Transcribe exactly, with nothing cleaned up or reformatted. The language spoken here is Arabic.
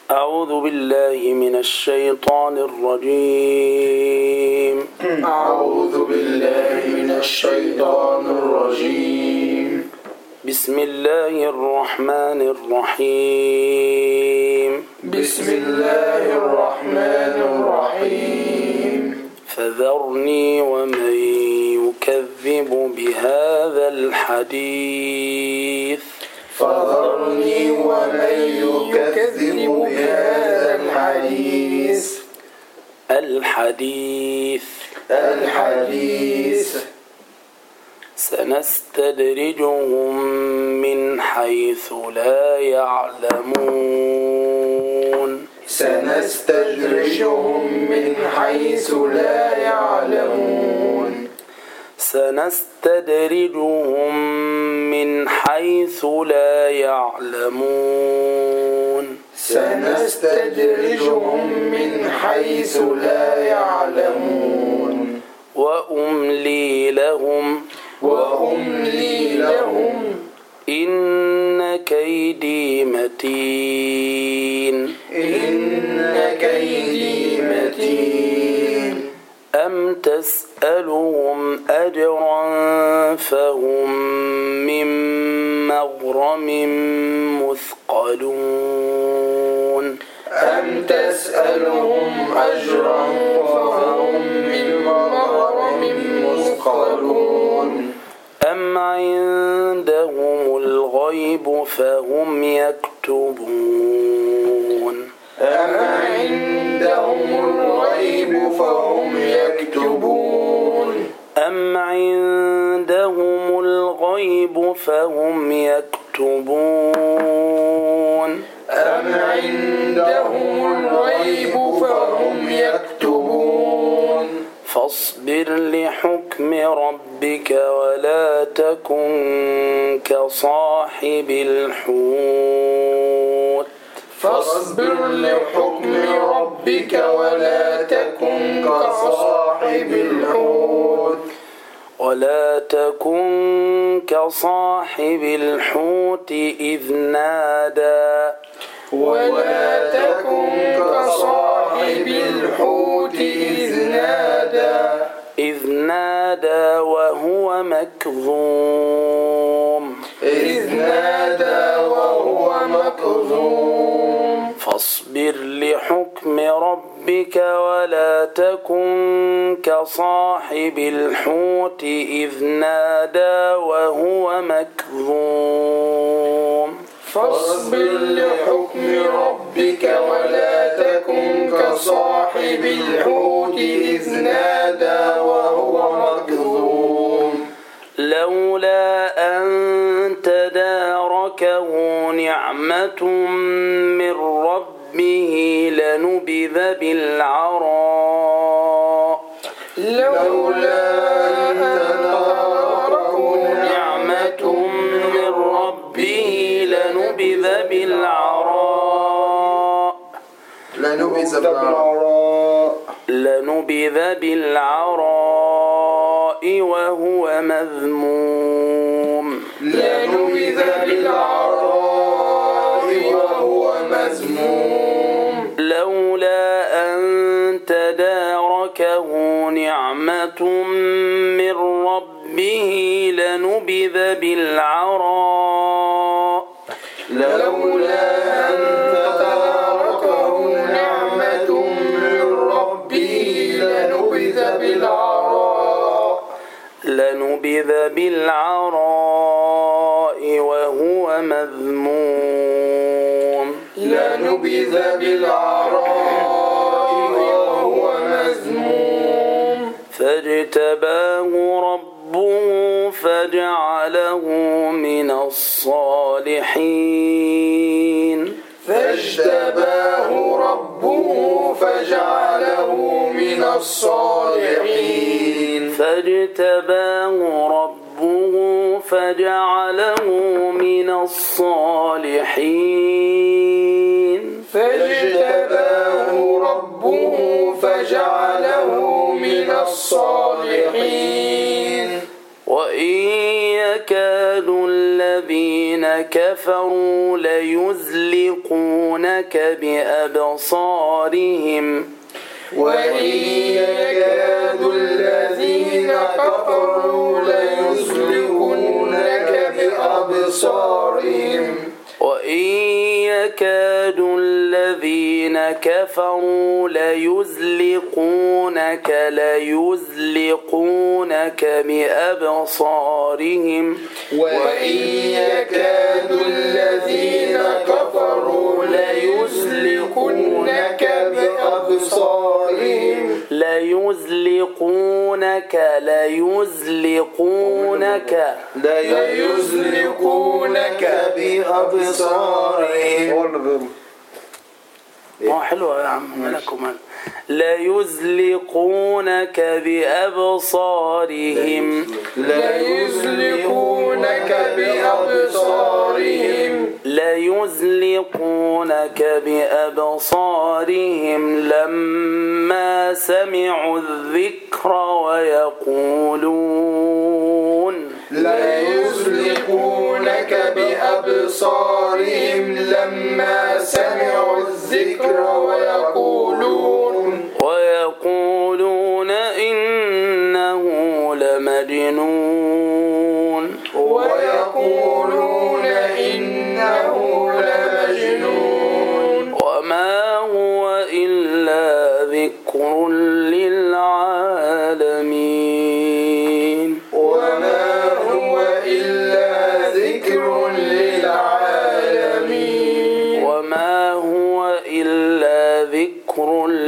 أعوذ بالله من الشيطان الرجيم أعوذ بالله من الشيطان الرجيم بسم الله الرحمن الرحيم بسم الله الرحمن الرحيم فذرني ومن يكذب بهذا الحديث فذرني ومن يكذب بهذا الحديث الحديث الحديث سنستدرجهم من حيث لا يعلمون سنستدرجهم من حيث لا يعلمون سنستدرجهم من حيث لا يعلمون سنستدرجهم من حيث لا يعلمون وأملي لهم وأملي لهم إن كيدي متين إن كيدي متين أم تسألهم أجرا فهم من مغرم مثقلون أم تسألهم أجرا فهم من مغرم مثقلون أم عندهم الغيب فهم يكتبون أم عندهم الغيب فهم يكتبون أم عندهم الغيب فهم يكتبون أم عندهم الغيب فهم يكتبون فاصبر لحكم ربك ولا تكن كصاحب الحوت فاصبر لحكم ربك ولا تكن كصاحب الحوت ولا تكن كصاحب الحوت إذ نادى ولا تكن كصاحب الحوت إذ نادى إذ نادى وهو مكظوم إذ نادى وهو مكظوم فاصبر لحكم ربك ولا تكن كصاحب الحوت إذ نادى وهو مكظوم فاصبر لحكم ربك ولا تكن كصاحب الحوت إذ نادى وهو مكظوم لولا أن تداركه نعمة من ربه لنبذ بالعراء لولا أن تداركه نعمة من ربه لنبذ بالعراء لنبذ بالعراء لنبذ بالعراء وهو مذموم لنبذ بالعراء وهو مذموم لولا أن تداركه نعمة من ربه لنبذ بالعراء لولا أن تداركه نعمة من ربه لنبذ بالعراء لنبذ بالعراء وهو مذموم لنبذ بالعراء وهو مذموم فاجتباه ربه فجعله من الصالحين فاجتباه ربه فجعله من الصالحين فاجتباه ربه فجعله من الصالحين فاجتباه ربه فجعله من الصالحين وإن يكاد الذين كفروا ليزلقونك يزلقونك بأبصارهم وإن يكاد الذين كفروا ليزلقونك بأبصارهم وإن يكاد الذين كفروا ليزلقونك ليزلقونك بأبصارهم وإن يكاد الذين كفروا ليزلقونك بأبصارهم ليزلقونك ليزلقونك ليزلقونك بأبصارهم. ما حلوة يا عم مالكم ليزلقونك بأبصارهم ليزلقونك بأبصارهم ليزلقونك بأبصارهم لما سمعوا الذكر ويقولون ليزلقونك بأبصارهم لما سمعوا الذكر ويقولون ويقولون إنه لمجنون ويقولون إنه لمجنون وما هو إلا ذكر للعالمين وما هو إلا ذكر للعالمين وما هو إلا ذكر